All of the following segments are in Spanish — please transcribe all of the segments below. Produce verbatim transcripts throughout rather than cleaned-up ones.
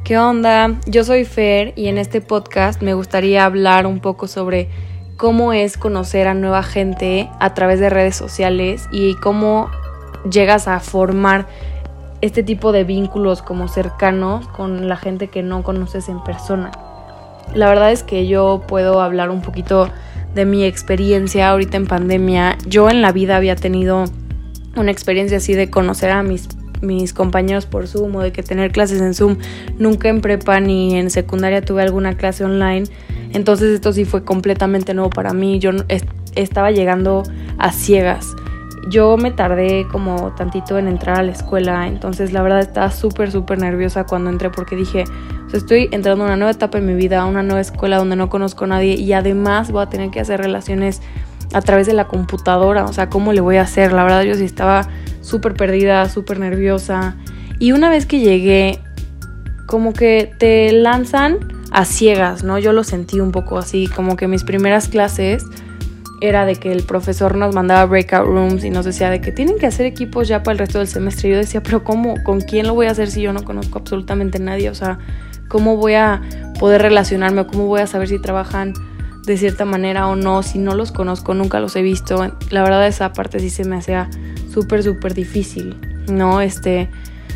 ¿Qué onda? Yo soy Fer y en este podcast me gustaría hablar un poco sobre cómo es conocer a nueva gente a través de redes sociales y cómo llegas a formar este tipo de vínculos como cercanos con la gente que no conoces en persona. La verdad es que yo puedo hablar un poquito de mi experiencia ahorita en pandemia. Yo en la vida había tenido una experiencia así de conocer a mis mis compañeros por Zoom o de que tener clases en Zoom. Nunca en prepa ni en secundaria tuve alguna clase online, entonces esto sí fue completamente nuevo para mí. Yo est- estaba llegando a ciegas. Yo me tardé como tantito en entrar a la escuela, entonces la verdad estaba súper súper nerviosa cuando entré porque dije, o sea, estoy entrando a una nueva etapa en mi vida, a una nueva escuela donde no conozco a nadie y además voy a tener que hacer relaciones a través de la computadora. O sea, ¿cómo le voy a hacer? La verdad yo sí estaba súper perdida, súper nerviosa. Y una vez que llegué, como que te lanzan a ciegas, ¿no? Yo lo sentí un poco así, como que mis primeras clases era de que el profesor nos mandaba breakout rooms y nos decía de que tienen que hacer equipos ya para el resto del semestre. Y yo decía, pero ¿cómo? ¿Con quién lo voy a hacer si yo no conozco absolutamente a nadie? O sea, ¿cómo voy a poder relacionarme o cómo voy a saber si trabajan de cierta manera o no? Si no los conozco, nunca los he visto. La verdad esa parte sí se me hacía súper, súper difícil, ¿no? Este,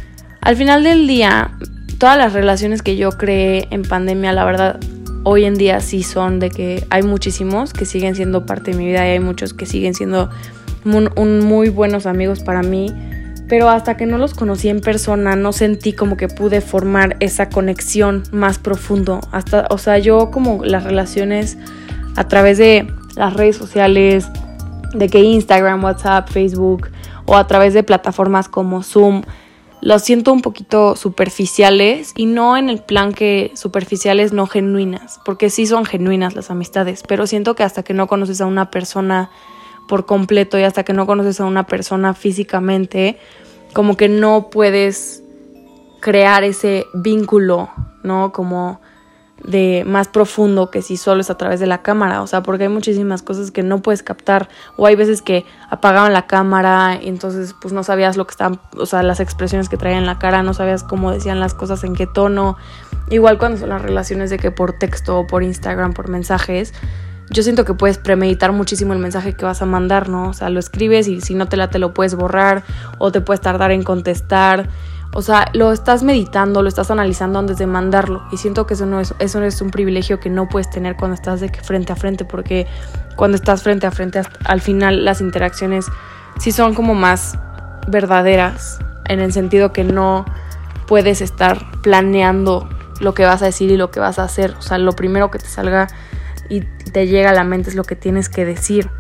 al final del día, todas las relaciones que yo creé en pandemia, la verdad, hoy en día sí son de que hay muchísimos que siguen siendo parte de mi vida y hay muchos que siguen siendo un, un muy buenos amigos para mí, pero hasta que no los conocí en persona no sentí como que pude formar esa conexión más profundo. Hasta, o sea, yo como las relaciones a través de las redes sociales, de que Instagram, WhatsApp, Facebook o a través de plataformas como Zoom, los siento un poquito superficiales y no en el plan que superficiales, no genuinas, porque sí son genuinas las amistades, pero siento que hasta que no conoces a una persona por completo y hasta que no conoces a una persona físicamente, como que no puedes crear ese vínculo, ¿no? Como de más profundo que si solo es a través de la cámara, o sea, porque hay muchísimas cosas que no puedes captar, o hay veces que apagaban la cámara y entonces pues no sabías lo que estaban, o sea, las expresiones que traían en la cara, no sabías cómo decían las cosas, en qué tono. Igual cuando son las relaciones de que por texto o por Instagram, por mensajes, yo siento que puedes premeditar muchísimo el mensaje que vas a mandar, ¿no? O sea, lo escribes y si no te late lo puedes borrar o te puedes tardar en contestar. O sea, lo estás meditando, lo estás analizando antes de mandarlo. Y siento que eso no es, eso es un privilegio que no puedes tener cuando estás de que frente a frente, porque cuando estás frente a frente, al final las interacciones sí son como más verdaderas, en el sentido que no puedes estar planeando lo que vas a decir y lo que vas a hacer. O sea, lo primero que te salga y te llega a la mente es lo que tienes que decir.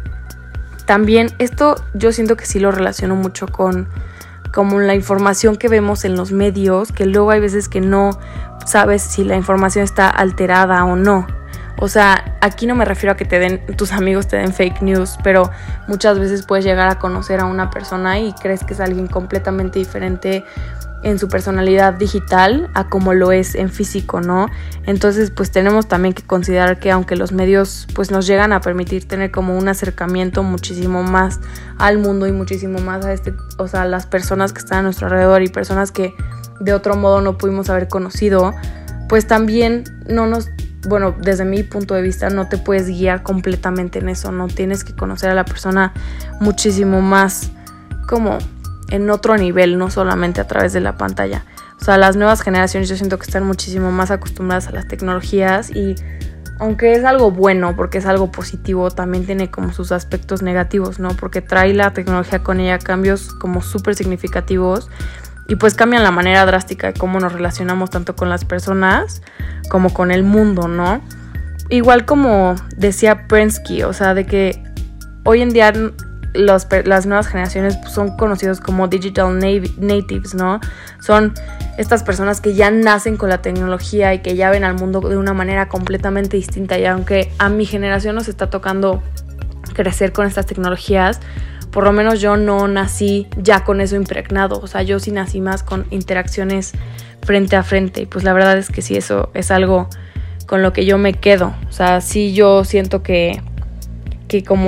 También esto yo siento que sí lo relaciono mucho con como la información que vemos en los medios, que luego hay veces que no sabes si la información está alterada o no. O sea, aquí no me refiero a que te den, tus amigos te den fake news, pero muchas veces puedes llegar a conocer a una persona y crees que es alguien completamente diferente en su personalidad digital a como lo es en físico, ¿no? Entonces, pues tenemos también que considerar que aunque los medios pues nos llegan a permitir tener como un acercamiento muchísimo más al mundo y muchísimo más a este, o sea, las personas que están a nuestro alrededor y personas que de otro modo no pudimos haber conocido, pues también no nos, bueno, desde mi punto de vista no te puedes guiar completamente en eso, no tienes que conocer a la persona muchísimo más como en otro nivel, no solamente a través de la pantalla. O sea, las nuevas generaciones yo siento que están muchísimo más acostumbradas a las tecnologías y aunque es algo bueno porque es algo positivo, también tiene como sus aspectos negativos, ¿no? Porque trae la tecnología con ella cambios como súper significativos y pues cambian la manera drástica de cómo nos relacionamos tanto con las personas como con el mundo, ¿no? Igual como decía Prensky, o sea, de que hoy en día Los, las nuevas generaciones pues, son conocidos como digital natives, ¿no? Son estas personas que ya nacen con la tecnología y que ya ven al mundo de una manera completamente distinta. Y aunque a mi generación nos está tocando crecer con estas tecnologías, por lo menos yo no nací ya con eso impregnado. O sea, yo sí nací más con interacciones frente a frente. Y pues la verdad es que sí, eso es algo con lo que yo me quedo. O sea, sí yo siento que, que como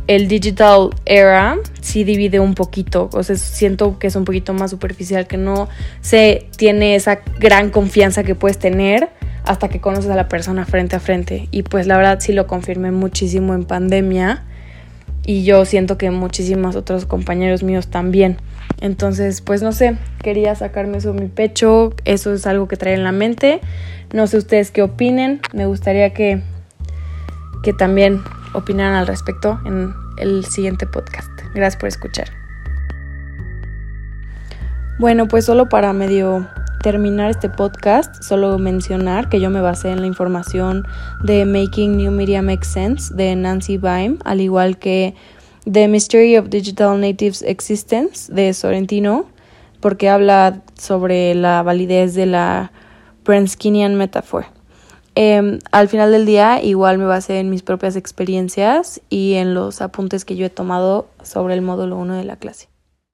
el digital era sí divide un poquito, o sea, siento que es un poquito más superficial, que no se tiene esa gran confianza que puedes tener hasta que conoces a la persona frente a frente. Y pues la verdad sí lo confirmé muchísimo en pandemia, y yo siento que muchísimos otros compañeros míos también. Entonces, pues no sé, quería sacarme eso de mi pecho, eso es algo que traía en la mente. No sé ustedes qué opinen, me gustaría que, que también opinaran al respecto en el siguiente podcast. Gracias por escuchar. Bueno, pues solo para medio terminar este podcast, solo mencionar que yo me basé en la información de Making New Media Make Sense de Nancy Baim, al igual que The Mystery of Digital Natives' Existence de Sorrentino, porque habla sobre la validez de la Brenskinian Metaphor. Eh, al final del día, igual me basé en mis propias experiencias y en los apuntes que yo he tomado sobre el módulo uno de la clase.